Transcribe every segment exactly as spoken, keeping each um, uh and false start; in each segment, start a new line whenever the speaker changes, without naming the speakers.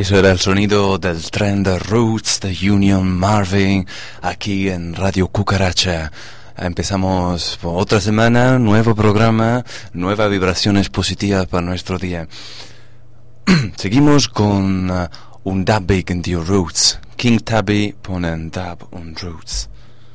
Eso era el sonido del tren de Roots de Union Marvin aquí en Radio Cucaracha. Empezamos otra semana, nuevo programa, nuevas vibraciones positivas para nuestro día. Seguimos con uh, un dub big in the Roots. King Tubby ponen dub on Roots.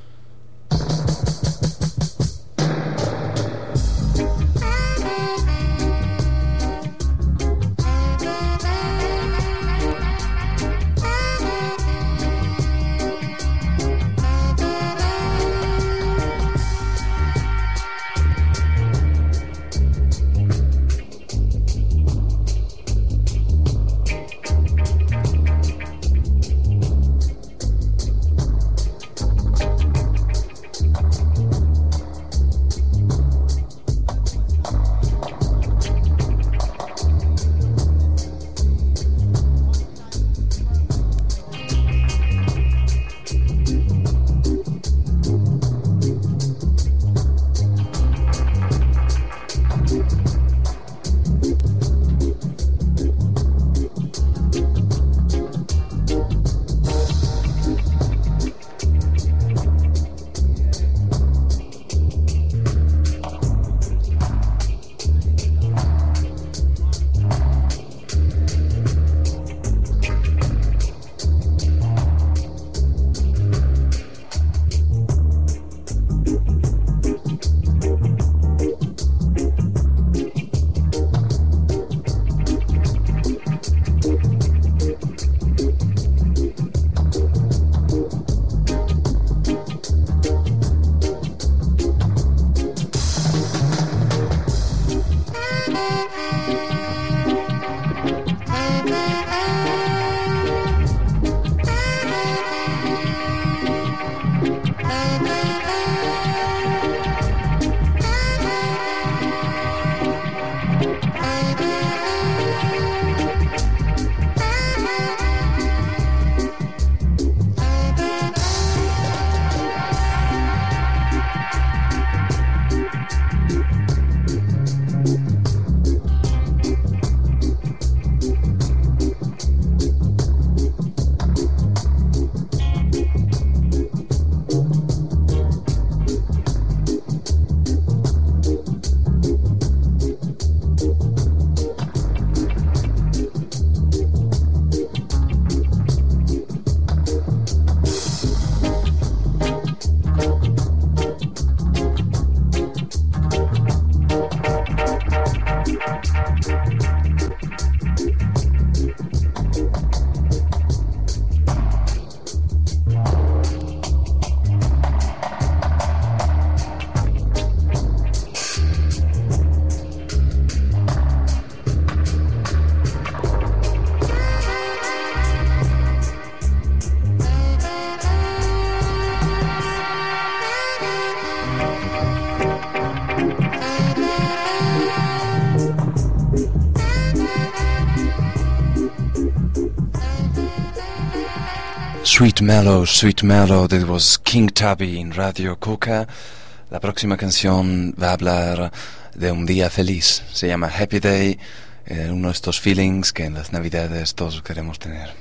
Sweet Mellow, Sweet Mellow, that was King Tubby in Radio Coca. La próxima canción va a hablar de un día feliz. Se llama Happy Day, eh, uno de estos feelings que en las Navidades todos queremos tener.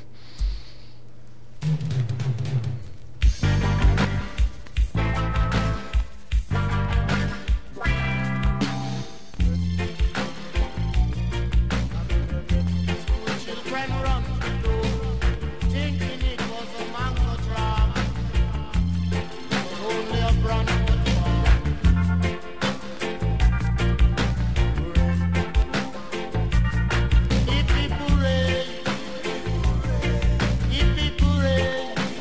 Hip hip hooray,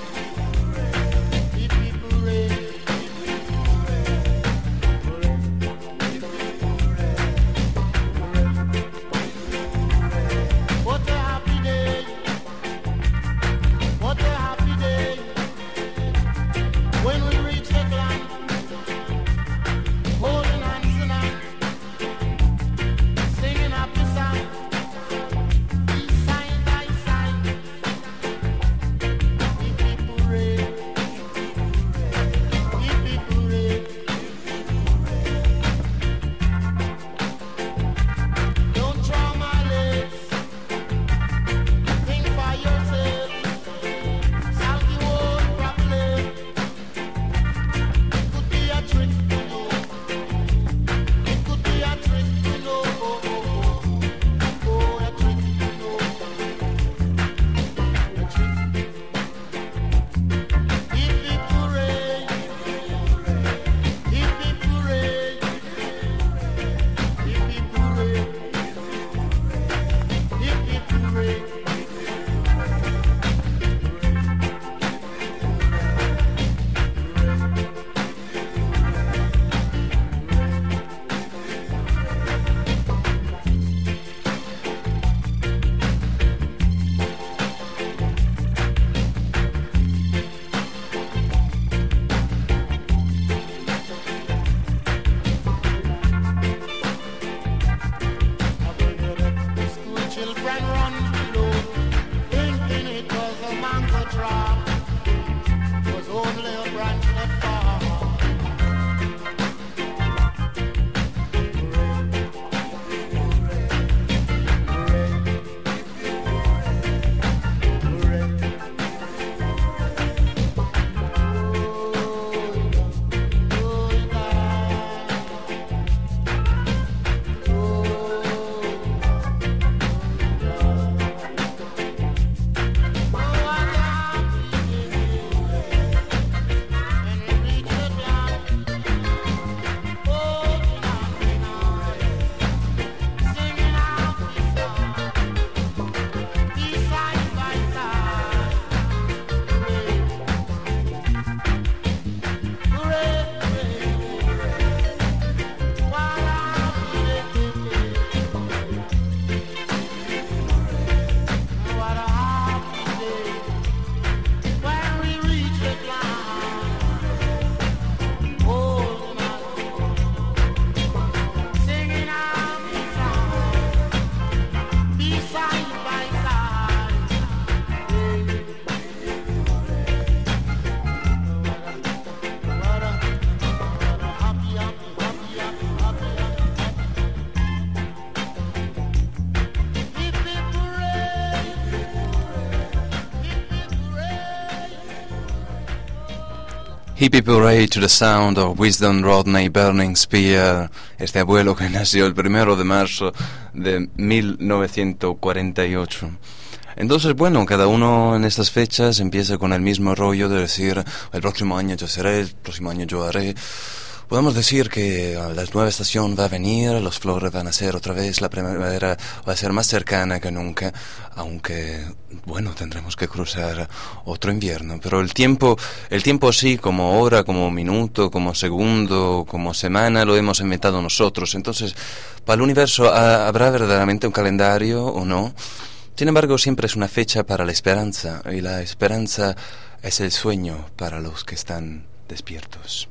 Hippie Parade to the Sound of Wisdom Rodney Burning Spear, este abuelo que nació el primero de marzo de mil novecientos cuarenta y ocho. Entonces, bueno, cada uno en estas fechas empieza con el mismo rollo de decir, el próximo año yo seré, el próximo año yo haré. Podemos decir que la nueva estación va a venir, los flores van a ser otra vez, la primavera va a ser más cercana que nunca, aunque, bueno, tendremos que cruzar otro invierno. Pero el tiempo, el tiempo sí, como hora, como minuto, como segundo, como semana, lo hemos inventado nosotros. Entonces, para el universo, ¿habrá verdaderamente un calendario o no? Sin embargo, siempre es una fecha para la esperanza, y la esperanza es el sueño para los que están despiertos.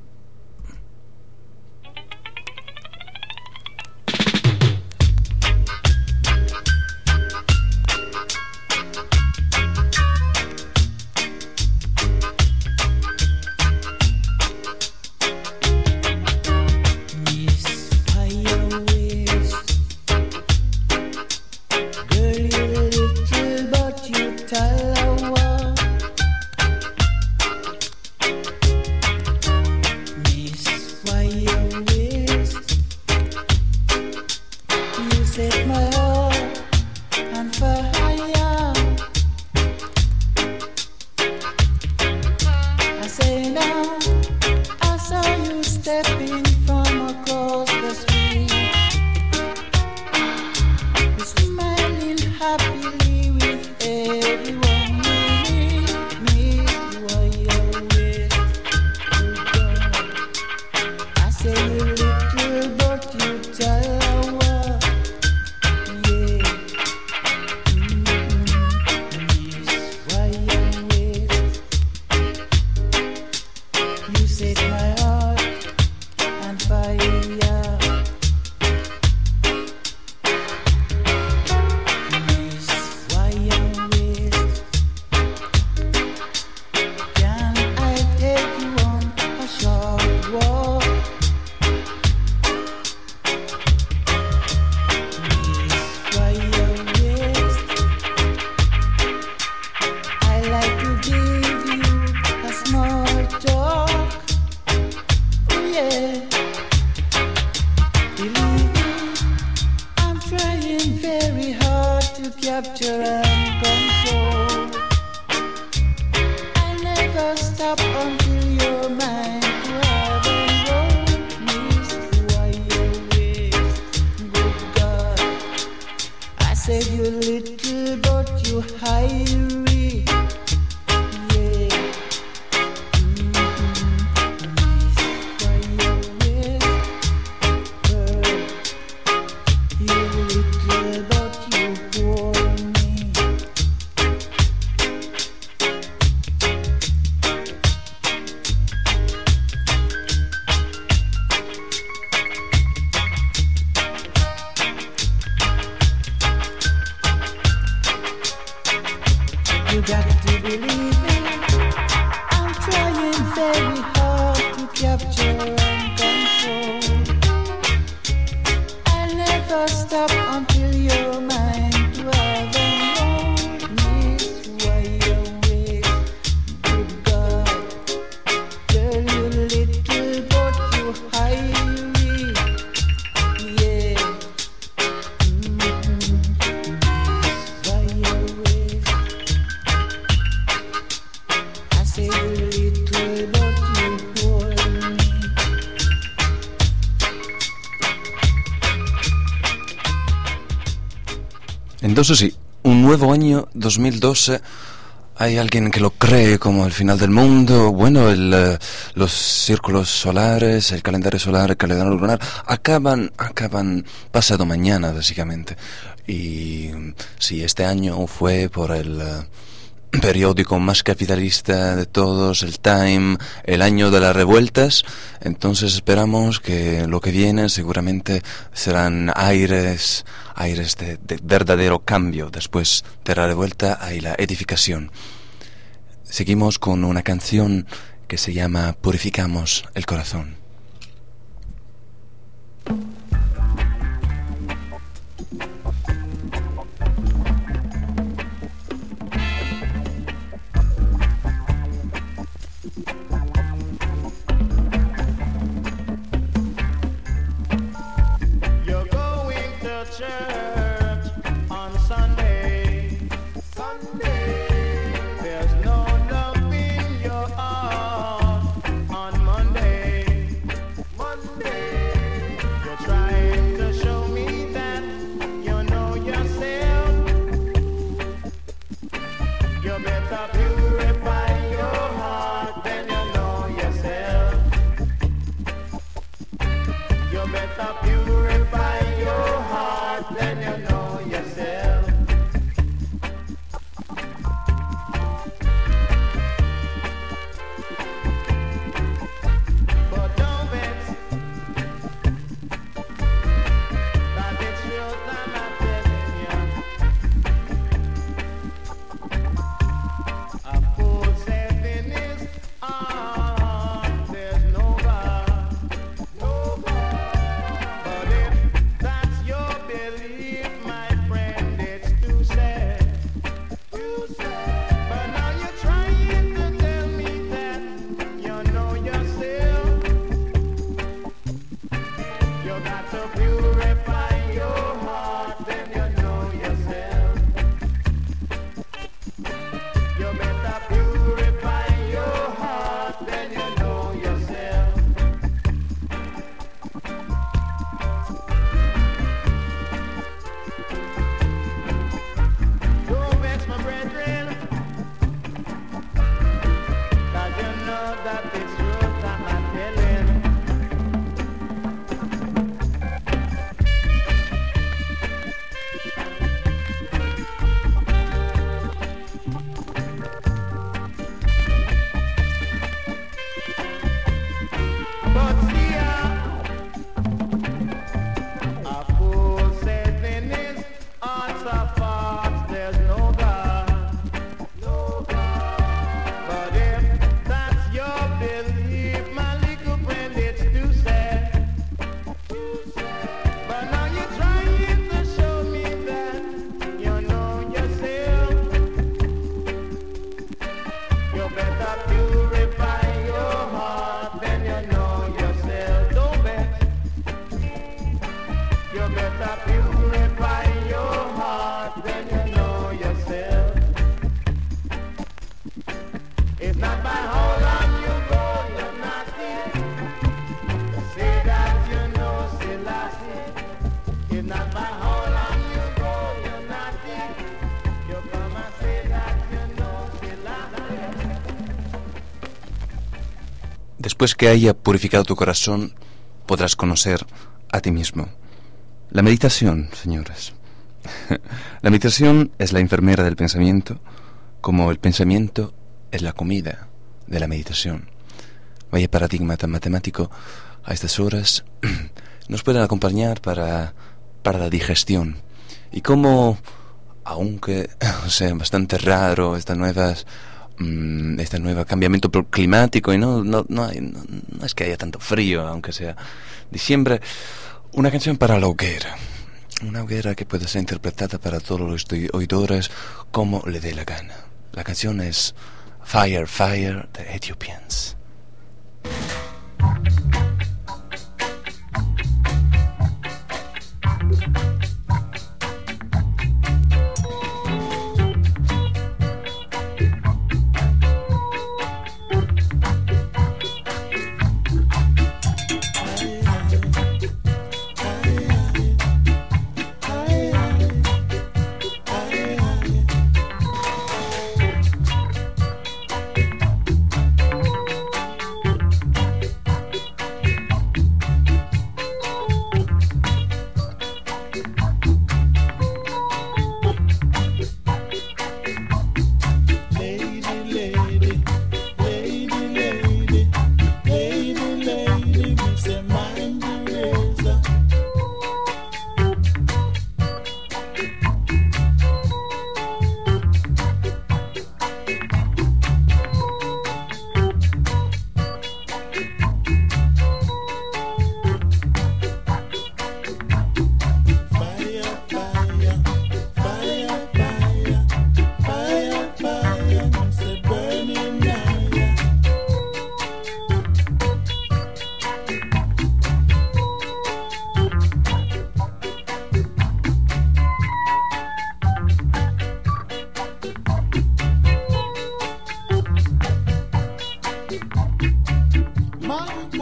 Entonces sí, un nuevo año dos mil doce, hay alguien que lo cree como el final del mundo. Bueno, el, uh, los círculos solares, el calendario solar, el calendario lunar, acaban, acaban pasado mañana, básicamente. Y si este año fue por el uh, periódico más capitalista de todos, el Time, el año de las revueltas, entonces esperamos que lo que viene seguramente serán aires, aires de, de verdadero cambio. Después de la revuelta hay la edificación. Seguimos con una canción que se llama Purificamos el Corazón.
church on Sunday. Sunday. There's no love in your heart on Monday. Monday. You're trying to show me that you know yourself. You better purify your heart, then you know yourself. You better purify your heart, then you know yourself. But don't vex, that it's real time I'm telling you. A fool said in his heart there's no God, no God. But if that's your belief, my friend, it's too sad, too sad. But now you're trying to tell me that you know yourself. You got to purify your heart, then you know yourself. You better purify your heart, then you know yourself. Don't vex my brethren, 'cause you know that it's truth I'm not telling. But see ya, a fool said in his heart of hearts there's no God, no God. But if that's your belief, my little friend, it's too sad, too sad. But now you're trying to show me that you know yourself. You better purify your heart, then you know yourself. Don't vex. You better purify your heart, then you know yourself. It's not by how long you go, you're not here. Say that you know Selassie. It's not by how long you go, you're not here. You come and say that you know Selassie.
Después que haya purificado tu corazón, podrás conocer a ti mismo. La meditación, señores. La meditación es la enfermera del pensamiento, como el pensamiento es la comida de la meditación. Vaya paradigma tan matemático a estas horas nos pueden acompañar para, para la digestión. Y como, aunque sea bastante raro estas nuevas mm, este nuevo cambiamiento climático y no, no, no, hay, no, no es que haya tanto frío, aunque sea diciembre, una canción para la hoguera. Una hoguera que puede ser interpretada para todos los oidores como le dé la gana. La canción es Fire, Fire de Ethiopians.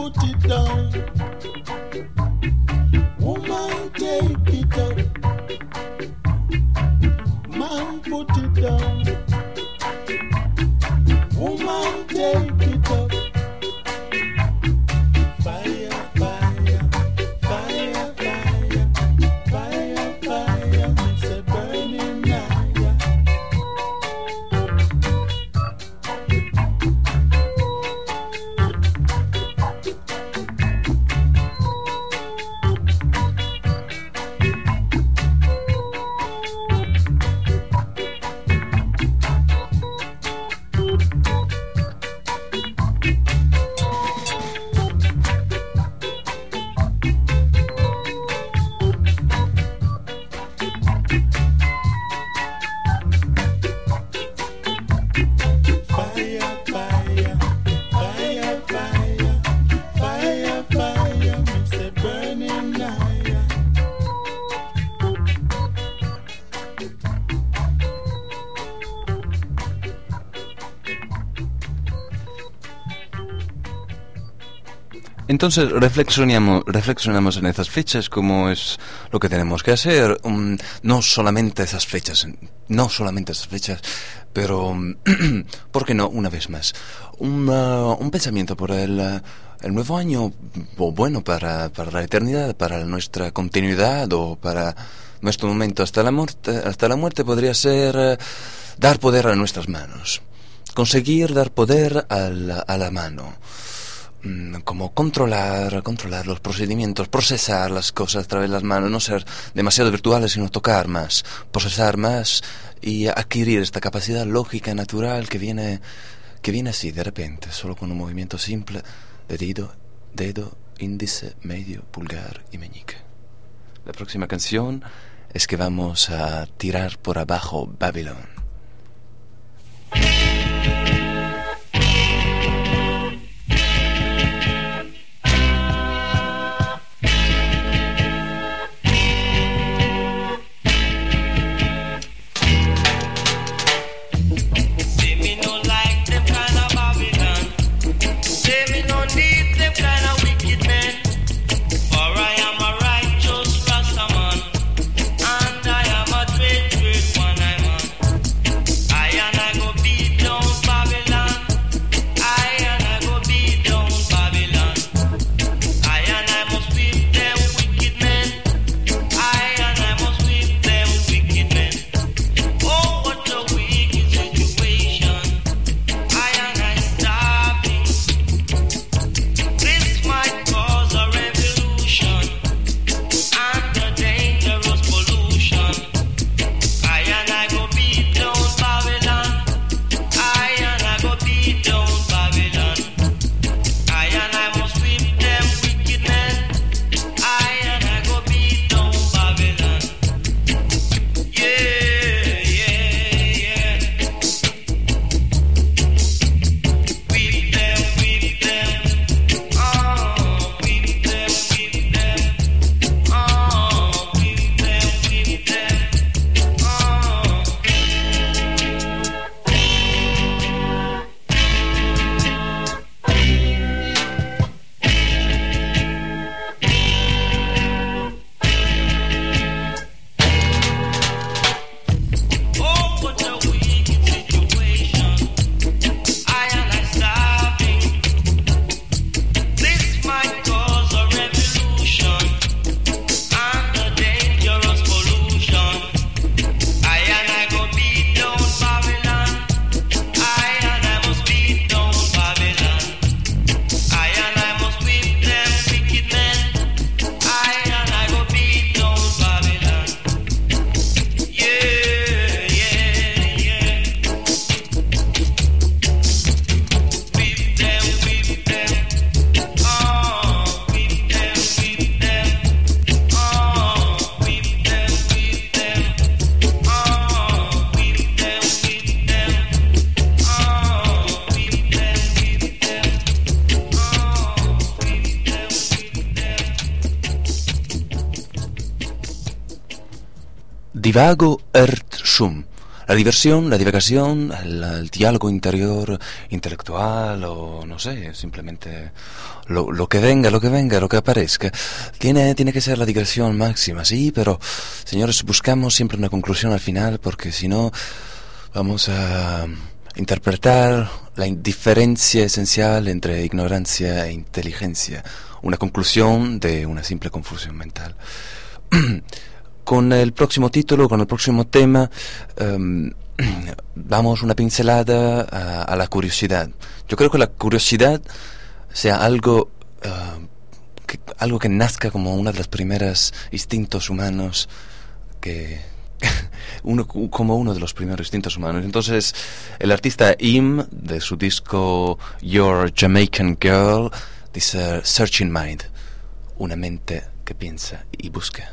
put it down. Woman, take it up. Man, put it down. Woman, take it up. Fire, fire, fire, fire, fire, fire, it's a burning fire.
Entonces reflexionamos, reflexionamos en estas fechas como es lo que tenemos que hacer, um, no solamente esas fechas, no solamente esas fechas, pero um, ¿por qué no una vez más? Un, uh, un pensamiento por el, uh, el nuevo año, o bueno, para, para la eternidad, para nuestra continuidad o para nuestro momento hasta la muerte, hasta la muerte podría ser uh, dar poder a nuestras manos, conseguir dar poder a la, a la mano. Como controlar, controlar los procedimientos, procesar las cosas a través de las manos, no ser demasiado virtuales, sino tocar más, procesar más y adquirir esta capacidad lógica natural que viene, que viene así de repente, solo con un movimiento simple de dedo, dedo, índice, medio, pulgar y meñique. La próxima canción es que vamos a tirar por abajo Babylon. Divago Earth Sum, la diversión, la divagación, el, el diálogo interior intelectual o no sé, simplemente lo, lo que venga, lo que venga, lo que aparezca. Tiene, tiene que ser la diversión máxima, sí, pero señores, buscamos siempre una conclusión al final porque si no vamos a interpretar la diferencia esencial entre ignorancia e inteligencia, una conclusión de una simple confusión mental. Con el próximo título, con el próximo tema, um, vamos una pincelada a, a la curiosidad. Yo creo que la curiosidad sea algo, uh, que, algo que nazca como uno de los primeros instintos humanos, que uno, como uno de los primeros instintos humanos. Entonces, el artista Im, de su disco Your Jamaican Girl, dice Searching Mind, una mente que piensa y busca.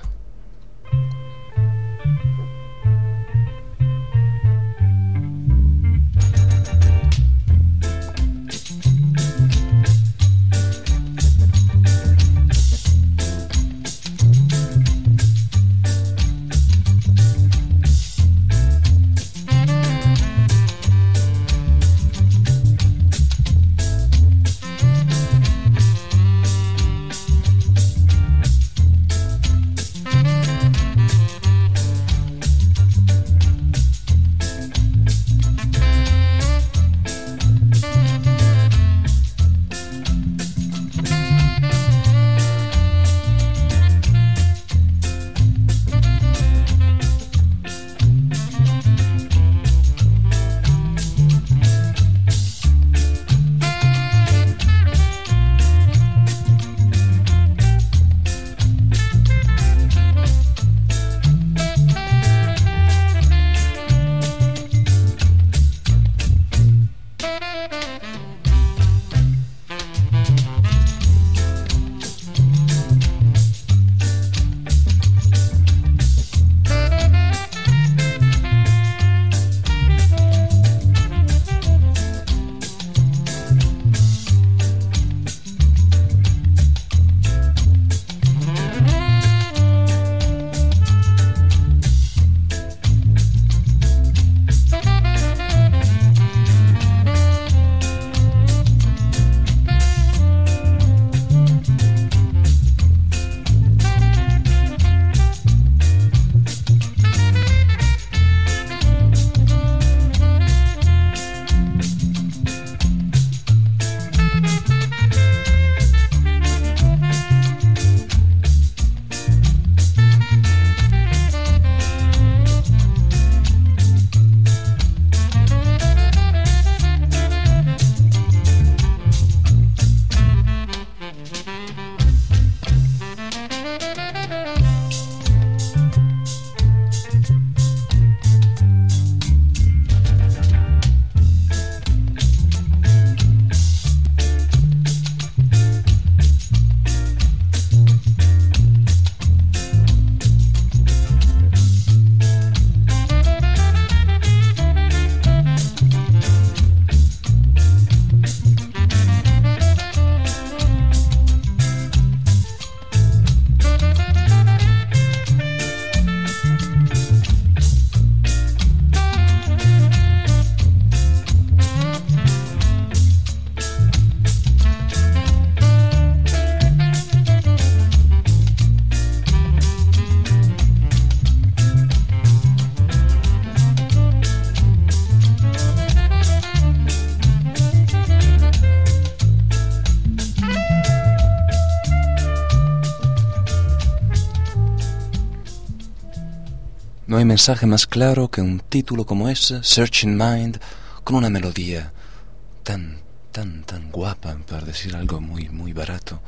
No hay mensaje más claro que un título como ese, Searching Mind, con una melodía tan, tan, tan guapa, para decir algo muy, muy barato,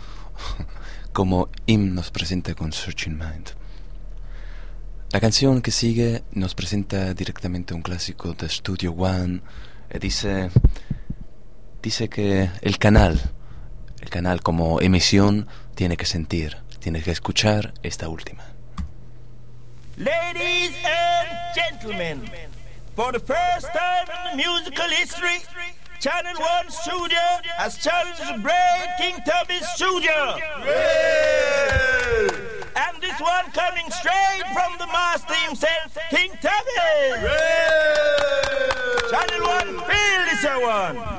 como Im nos presenta con Searching Mind. La canción que sigue nos presenta directamente un clásico de Studio One, y dice, dice que el canal, el canal como emisión, tiene que sentir, tiene que escuchar esta última.
Ladies and gentlemen, for the first time in the musical history, Channel One Studio has challenged the great King Tubby Studio. Yeah! And this one coming straight from the master himself, King Tubby. Channel one, feel this one.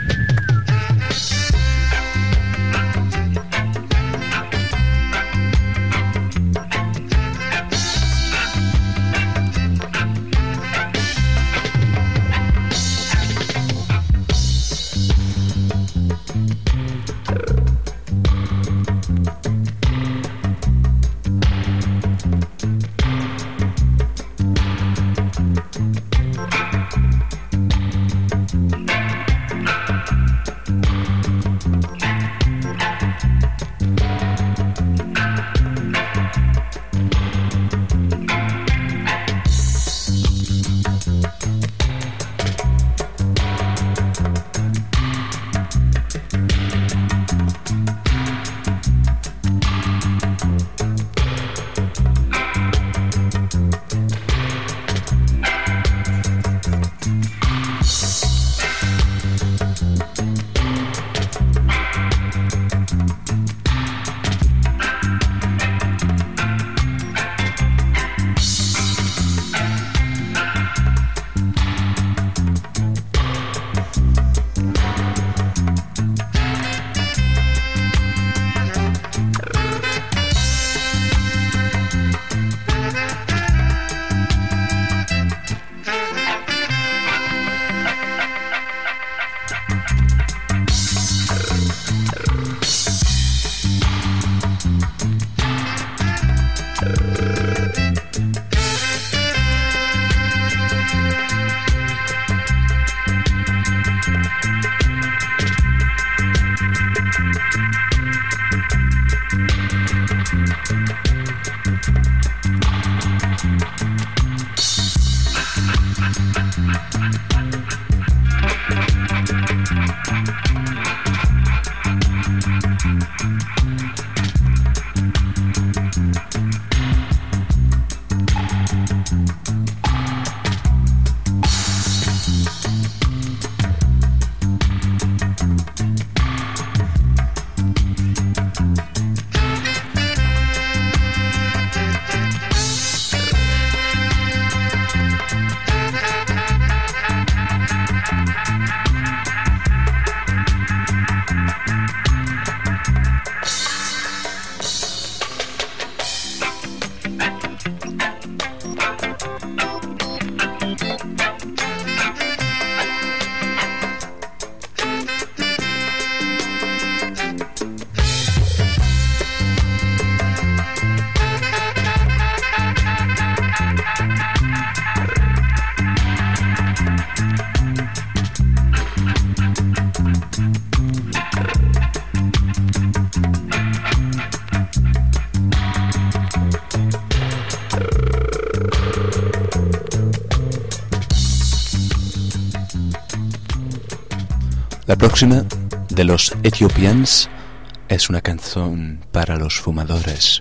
La próxima, de los Ethiopians, es una canción para los fumadores.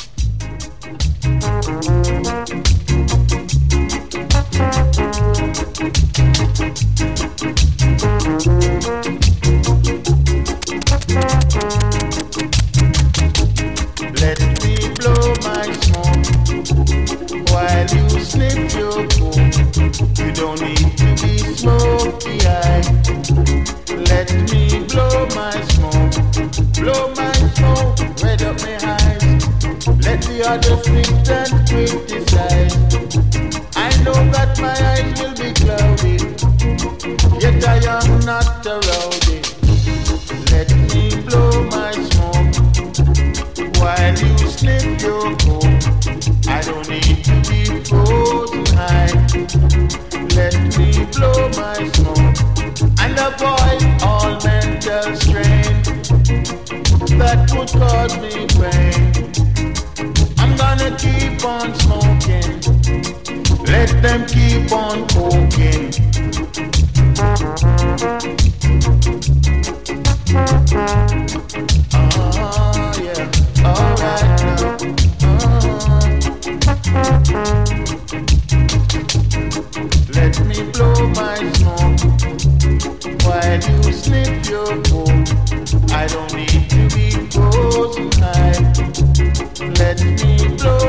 Let me blow my smoke while you slip your coat. You don't need to be smoky eyed. Let me blow my smoke, blow my smoke, red up my eyes. Let the others think and criticize. I know that my eyes will be cloudy, yet I am not a rowdy. Let me blow my smoke while you slip your coat. I don't need to be frozen high. Let me blow my smoke and avoid all mental strain that would cause me pain. I'm gonna keep on smoking, let them keep on poking. Oh yeah, alright now. Oh. Let me blow my smoke while you slip your coat. I don't need to be frozen high. Let me blow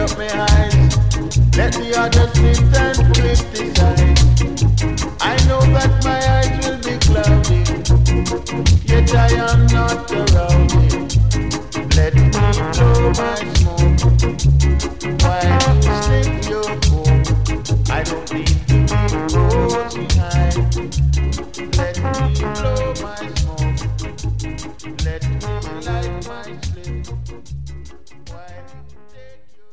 up my eyes. Let the others sit and criticize. I know that my eyes will be cloudy, yet I am not around it. Let me blow my smoke while you sniff your coke. I don't need to be rosy high. Let me blow my smoke. Let me light my slip while you take your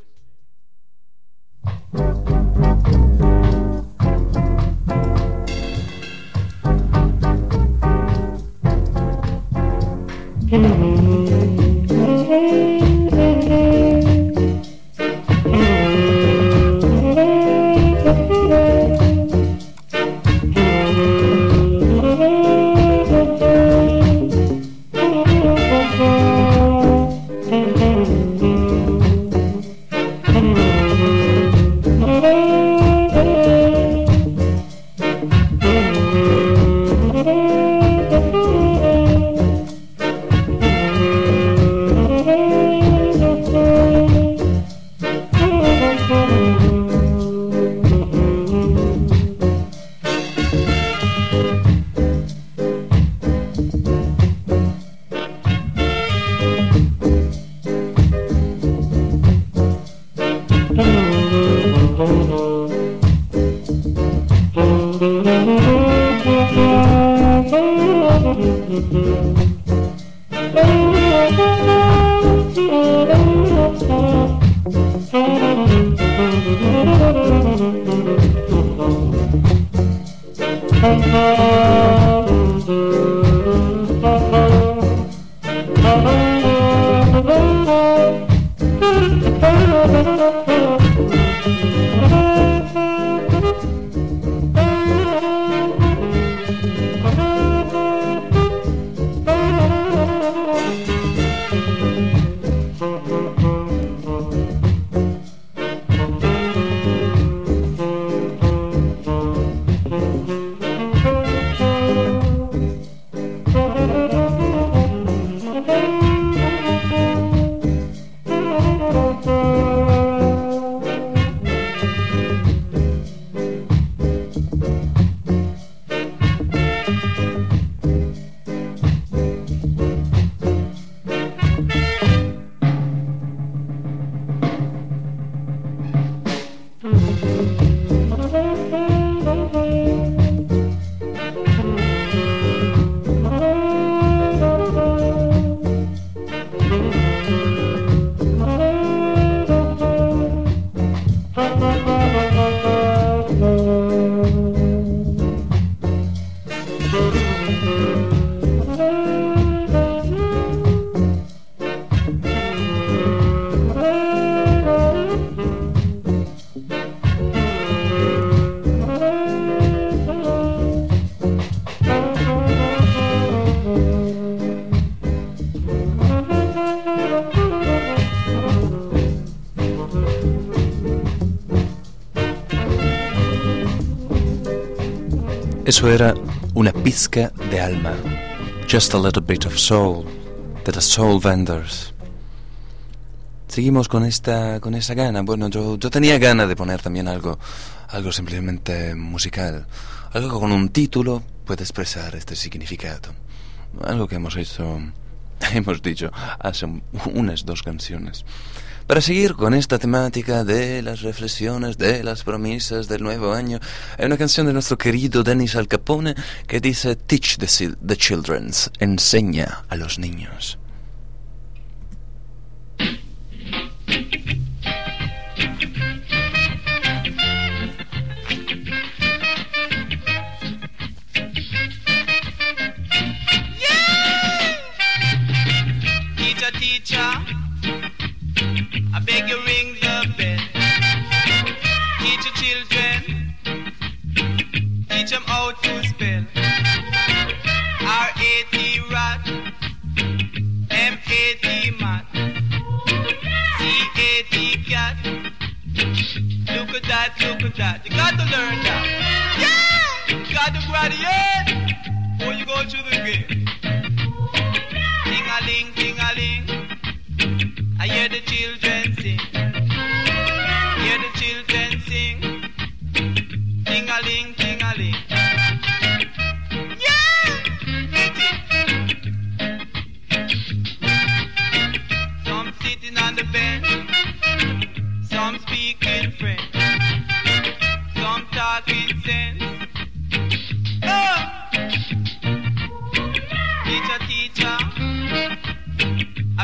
Eso era una pizca de alma. Just a little bit of soul. De The Soul Vendors. Seguimos con esta con esa gana. Bueno, yo, yo tenía ganas de poner también algo, algo simplemente musical. Algo con un título puede expresar este significado. Algo que hemos hecho, hemos dicho hace unas dos canciones. Para seguir con esta temática de las reflexiones, de las promesas del nuevo año, hay una canción de nuestro querido Dennis Al Capone que dice Teach the, the children, enseña a los niños.
Teacher, teacher, I beg you ring the bell. Teach your children, teach them how to spell. R A T rat, M A T mat, C A T cat. Look at that, look at that. You got to learn that. Yeah! You got to graduate before you go to the game. Ting-a-ling, ting-a-ling, I hear the children sing.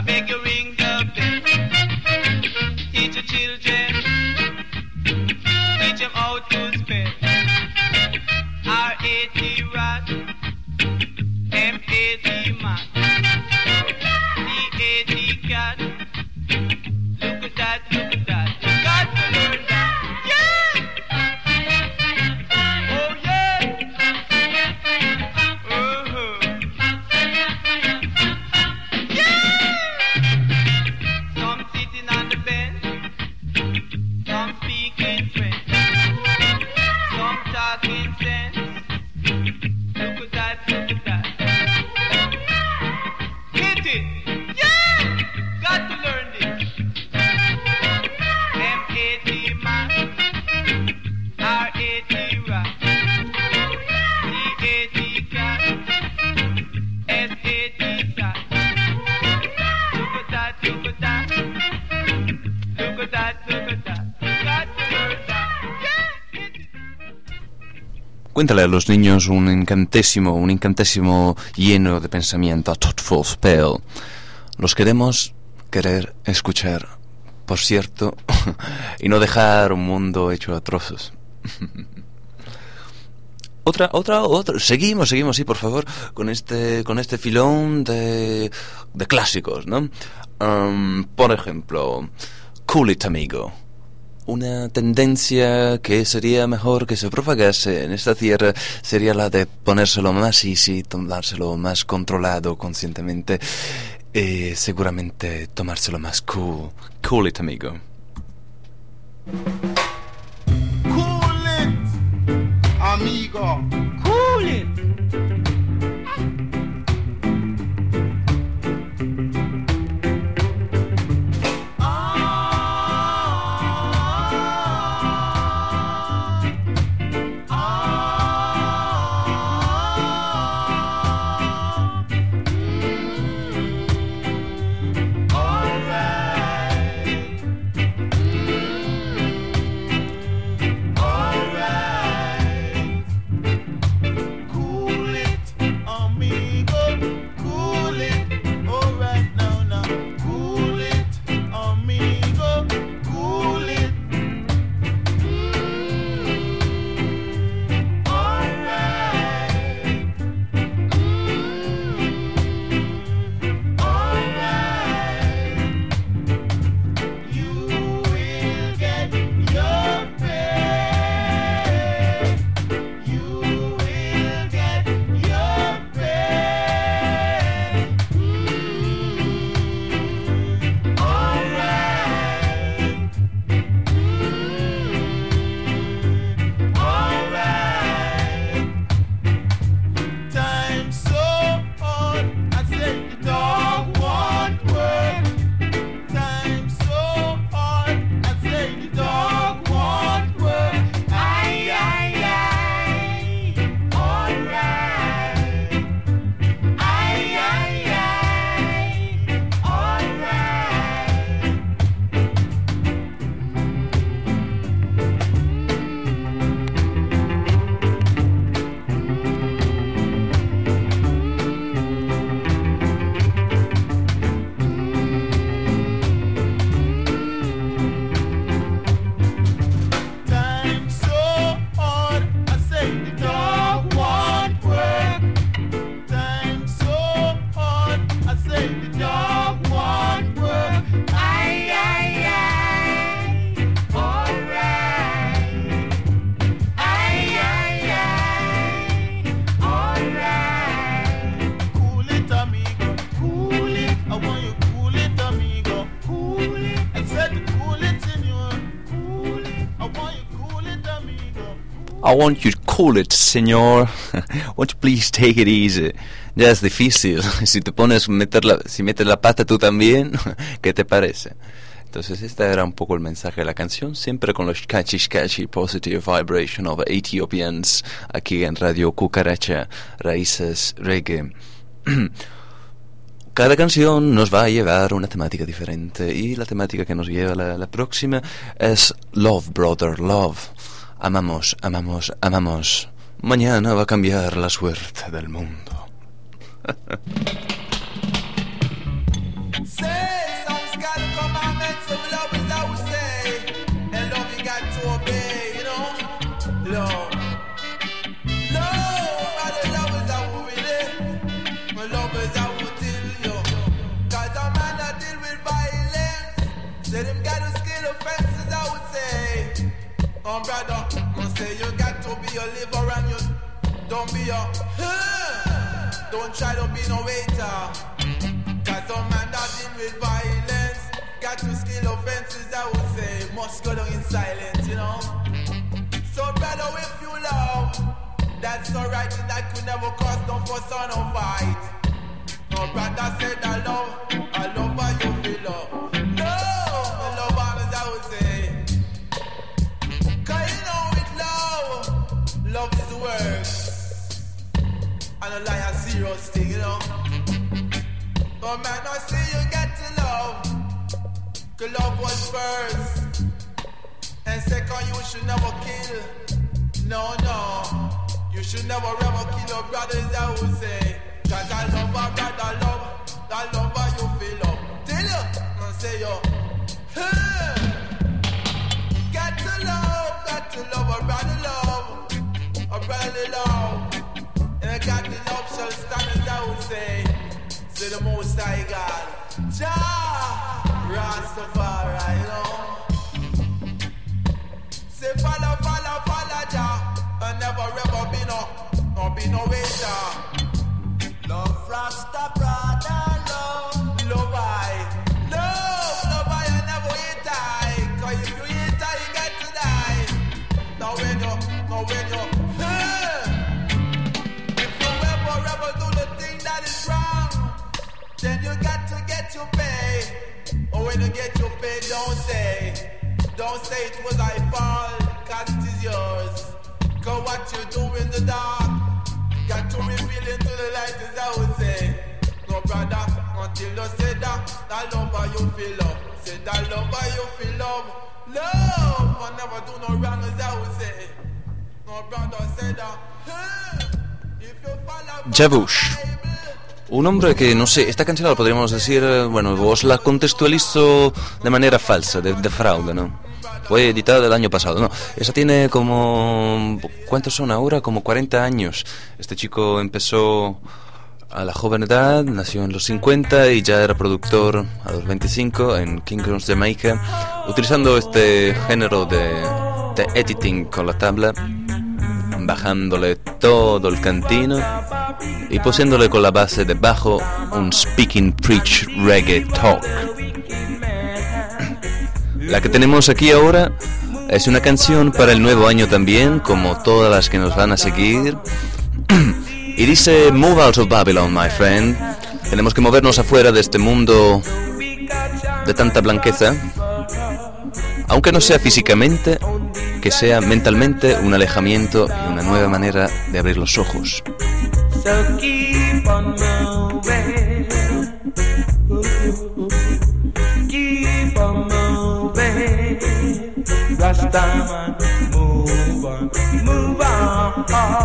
beg you ring the bell. Teach your children, teach them how to spell. R A T rat, M A T mat, C A T cat. Look at that, look at that. You got to learn that. Yeah! Oh yeah! Uh-huh. Yeah! Some sitting on the bench, some speaking French, some talking sense. Look at that, look at that. Hit it! Yeah! Got to learn this. M A T man, R A T rat, C A T cat, S A T sat. Look at that, look at that. Look at that, look at that. Got to learn that. Yeah! Hit it.
Cuéntale a los niños un incantésimo, un incantésimo lleno de pensamiento, a thoughtful spell. Los queremos querer escuchar, por cierto, y no dejar un mundo hecho a trozos. Otra, otra, otra. Seguimos, seguimos, sí, por favor, con este, con este filón de, de clásicos, ¿no? Um, por ejemplo, Cool It Amigo. Una tendencia que sería mejor que se propagase en esta tierra sería la de ponérselo más easy, tomárselo más controlado conscientemente, y seguramente tomárselo más cool. Cool it, amigo.
Cool it, amigo.
Cool it.
I want you to cool it, señor. Won't you please take it easy? Ya es difícil. Si te pones meter la, si metes la pata tú también, ¿qué te parece? Entonces este era un poco el mensaje de la canción, siempre con los catchy, catchy, positive vibration of Ethiopians, aquí en Radio Cucaracha, Raíces Reggae. Cada canción nos va a llevar una temática diferente, y la temática que nos lleva la, la próxima es Love, Brother, Love. Amamos, amamos, amamos. Mañana va a cambiar la suerte del mundo.
Say
lovers, I will tell you. Cause a man that deal with violence, let him get to skill offenses, I would say. Oh brother, I say you got to be a liver and you don't be a huh. Don't try to be no waiter. Cause a man that deal with violence, got to skill offenses, I would say. Must go down in silence, you know. So brother, if you love, that's alright, and that could never cause no fuss or no fight. No brother said I love, I love how you feel love. No, I love honest, I would say. Cause you know with love, love is work. And a lie a serious thing, you know. But man, I say you get to love. Cause love was first. And second, you should never kill. No, no. You should never ever kill your brothers, I would say. Cause I love my brother, love. I love how you feel love. Tell you, I say yo. Hey. Got to love, got to love a brother love. A brotherly love. And I got the love shall stand as I would say. Say the most high God. Jah Rastafari, you know. Say follow, follow, follow Jah. And never ever be no, no be no waiter. Love Rasta brother, love, love I, love, love I, and never hate I. Cause if you hate I, you got to die. Now when you, now when you, hey, if you ever, ever do the thing that is wrong, then you got to get your pay. Or when you get your pay, don't say, don't say it was I fault, cause it is yours. Cause what you do in the dark, got to reveal into the light, as I would say. No brother, until you say that, that love how you feel love. Say that love how you feel love. Love, I never do no wrong, as I would say. No brother, say that. Hey, if you follow
Jabush. Un hombre que, no sé, esta canción la podríamos decir, bueno, os la contextualizo de manera falsa, de, de fraude, ¿no? Fue editada el año pasado, no, esa tiene como, ¿cuántos son ahora? Como cuarenta años. Este chico empezó a la joven edad, nació en los cincuenta y ya era productor a los veinticinco en King Cross, Jamaica, utilizando este género de, de editing con la tabla, bajándole todo el cantino y poniéndole con la base de bajo un speaking preach reggae talk. La que tenemos aquí ahora es una canción para el nuevo año también, como todas las que nos van a seguir. Y dice: Move out of Babylon, my friend. Tenemos que movernos afuera de este mundo de tanta blanqueza, aunque no sea físicamente, que sea mentalmente un alejamiento y una nueva manera de abrir los ojos.
So keep on moving, keep on moving, Rastaman, move on, move on,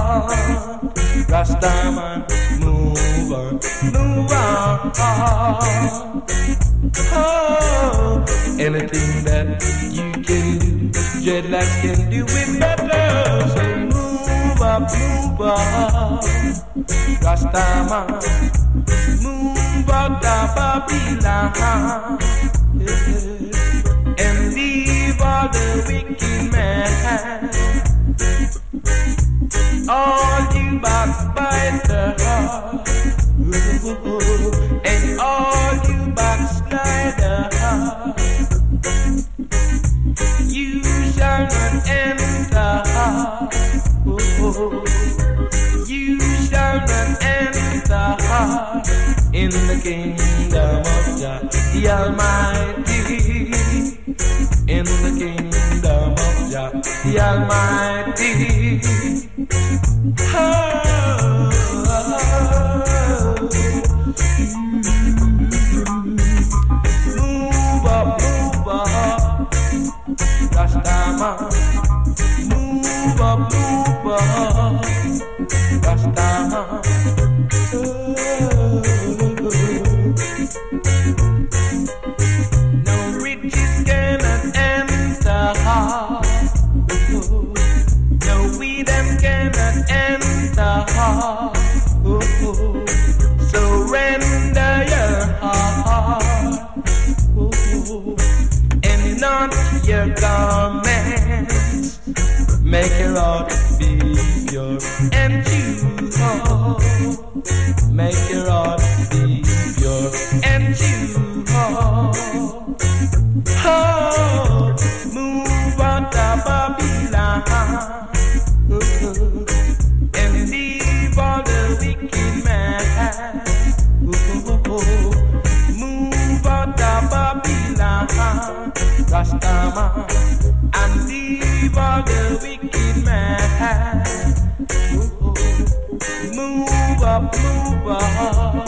Rastaman, move on, move on. Oh, anything that you can do, dreadlocks can do it better. So move up, move up, Rastaman, move out of Babylon, yeah, and leave all the wicked men, all you backbiters, and all you backsliders. You shall not enter. Oh, you shall not enter in the kingdom of God, the Almighty. In the kingdom of God, the Almighty. Oh, move up, move up, Rastaman. Move up, move up, Rastaman. No riches cannot enter. make your heart beat pure and true. Oh, oh, move on to Babylon. Ooh, and leave all the wicked man. Ooh, move on to Babylon, Rastaman, and leave all the wicked man. Ooh, move up, move up,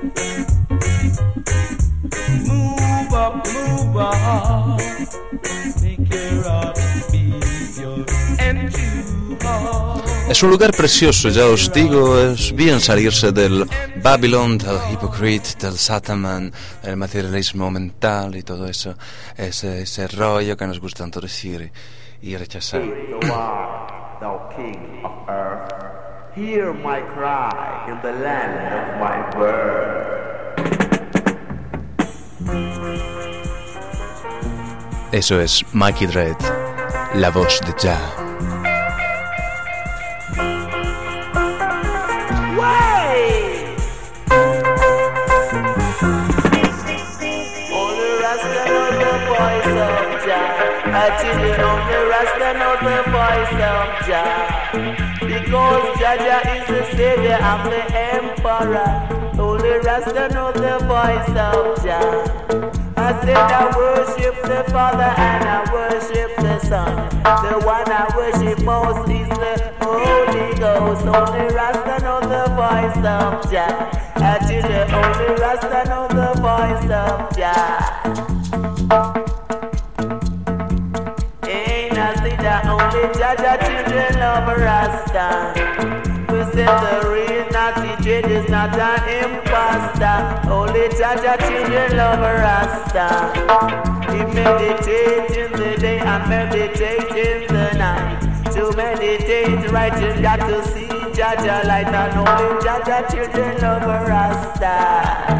move up, move up, make your heart beat pure and true.
Es un lugar precioso, ya os digo, es bien salirse del Babylon, del Hypocrite, del Sataman, el materialismo mental y todo eso, ese, ese rollo que nos gusta tanto decir y rechazar.
Thou art, thou king of earth, hear my cry in the land of my birth.
Eso es Mikey Dread, la voz de Jah.
Actually, only Rasta knows the voice of Jah, because Jah Jah is the savior and the emperor. Only Rasta knows the voice of Jah. I said I worship the Father and I worship the Son. The one I worship most is the Holy Ghost. Only Rasta knows the voice of Jah. Actually, only Rasta knows the voice of Jah. Only Jah Jah children of Rasta. We say the real naughty Dread is not an imposter. Only Jah Jah children of Rasta. He meditate in the day and meditate in the night. To meditate right, you got to see Jah Jah light. And only Jah Jah children of Rasta.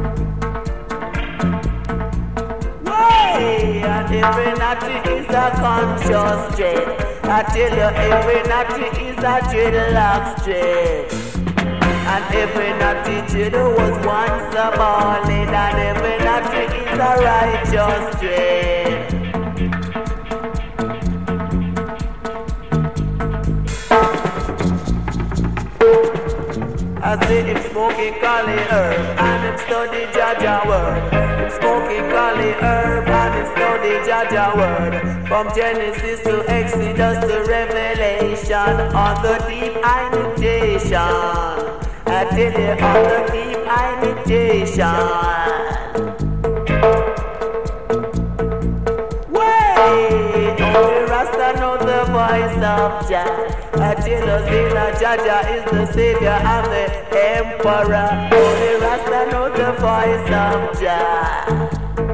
And every naughty is a conscious dread. I tell you, every naughty is a dreadlocks dread. And every naughty dread was once a ballad. And every naughty is a righteous dread. I say him smoking Kali herb and him study Jah Jah word. Him smoking Kali herb and him study Jah Jah word. From Genesis to Exodus to Revelation, on the deep annotation. I tell you, on the deep annotation. Wait, only Rasta know the voice of Jah. I tell you, say that Jah Jah is the savior and the emperor. Only Rasta know the voice of Jah.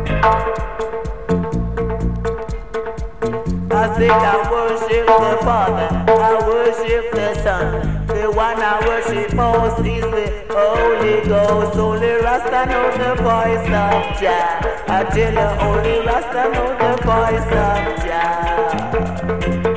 I say I worship the Father, I worship the Son. The one I worship most is the Holy Ghost. Only Rasta know the voice of Jah. I tell you, only Rasta know the voice of Jah.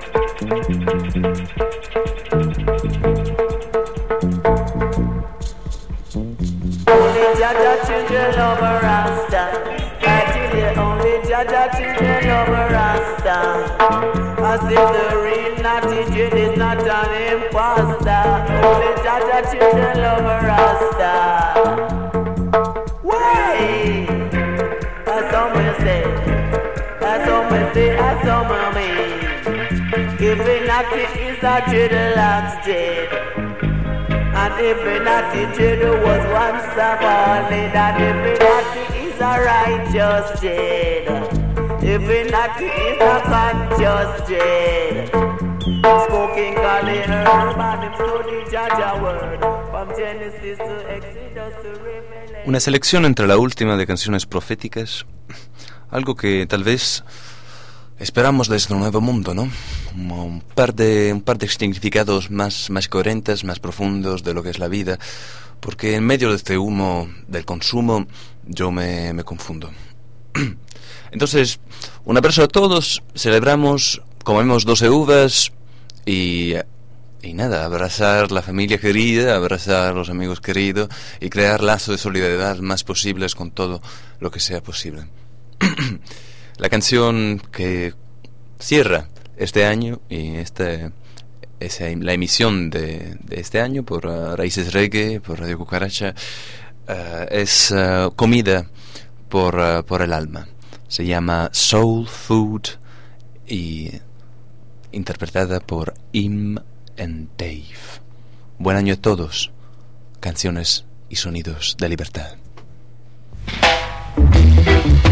Only Jah Jah children of Rasta. I tell you, only Jah Jah children of Rasta. I say the real naughty Dread is not an imposter. Only Jah Jah children of Rasta. Why? As some will say, as some will say, as some will mean. Every naughty is a dreadlocks dread. And every naughty Dread was once a ballad. And every naughty is a righteous Dread. Every naughty is a conscious Dread. Smoking Kali herb and him study Jah Jah word. From Genesis to Exodus to Revelation.
Una selección entre la última de canciones proféticas, algo que tal vez esperamos desde un nuevo mundo, ¿no? Un par de, un par de significados más, más coherentes, más profundos de lo que es la vida, porque en medio de este humo del consumo yo me, me confundo. Entonces, un abrazo a todos, celebramos, comemos doce uvas y y nada, abrazar la familia querida, abrazar a los amigos queridos y crear lazos de solidaridad más posibles con todo lo que sea posible. La canción que cierra este año y este es la emisión de, de este año por uh, Raíces Reggae, por Radio Cucaracha, uh, es uh, Comida por, uh, por el alma. Se llama Soul Food y interpretada por Im and Dave. Buen año a todos. Canciones y sonidos de libertad.